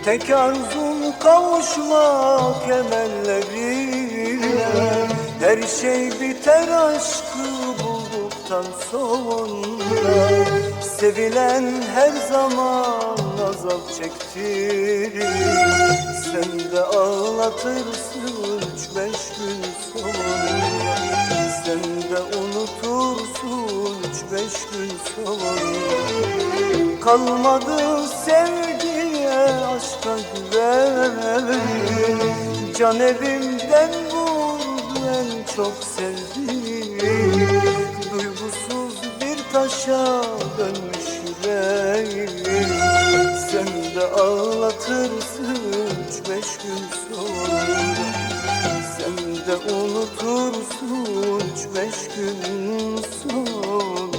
Tek arzum kavuşmak emellerine. Her şey biter aşkı bulduktan sonra. Sevilen her zaman azap çektirir. Sen de ağlatırsın 3-5 gün sonra. Sen de unutursun 3-5 gün sonra. Kalmadı sevgiye, aşka güvenim. Can evimden vurdu en çok sevdiğim. Duygusuz bir taşa dönmüş yüreğim. Sen de ağlatırsın 3-5 gün sonra. Sen de unutursun 3-5 gün sonra.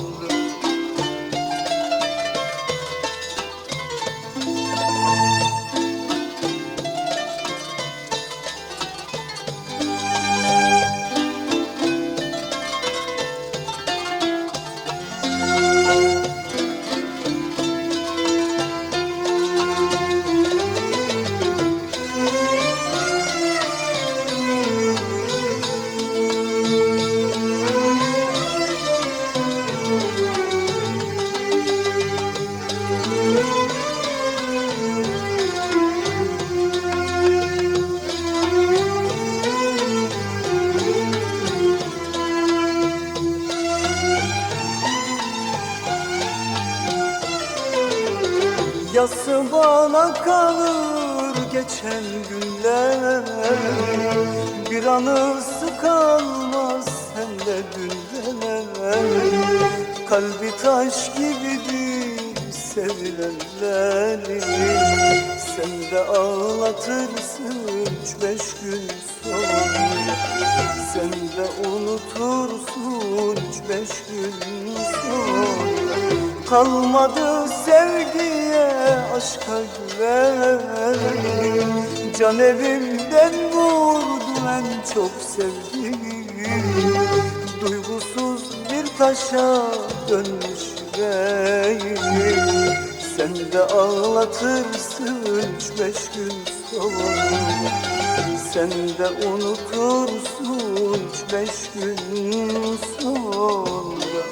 Yası bana kalır geçen günler. Bir anısı kalmaz sende dündeler. Kalbi taş gibidir sevilenlerin. Sen de ağlatırsın 3-5 gün sonra. Sen de unutursun 3-5 gün sonra. Kalmadı sevgiye, aşka güvenim. Can evimden vurdu en çok sevdiğim. Duygusuz bir taşa dönmüş yüreğim. Sen de ağlatırsın 3-5 gün sonra. Sen de unutursun 3-5 gün sonra.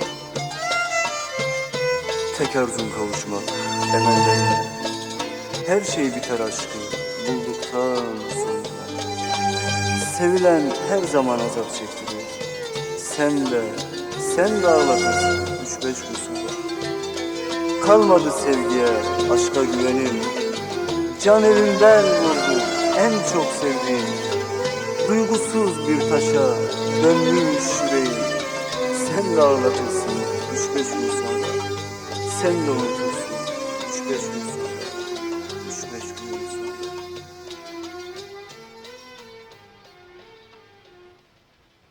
Tek arzum kavuşmak emellerine. Her şey biter aşkı bulduktan sonra. Sevilen her zaman azap çektirir. Sen de ağlatırsın 3-5 gün sonra. Kalmadı sevgiye, aşka güvenim. Can evimden vurdu en çok sevdiğim. Duygusuz bir taşa dönmüş yüreğim. Sen de ağlatırsın 3-5 gün sonra. Sen de unutursun 3-5 gün sonra.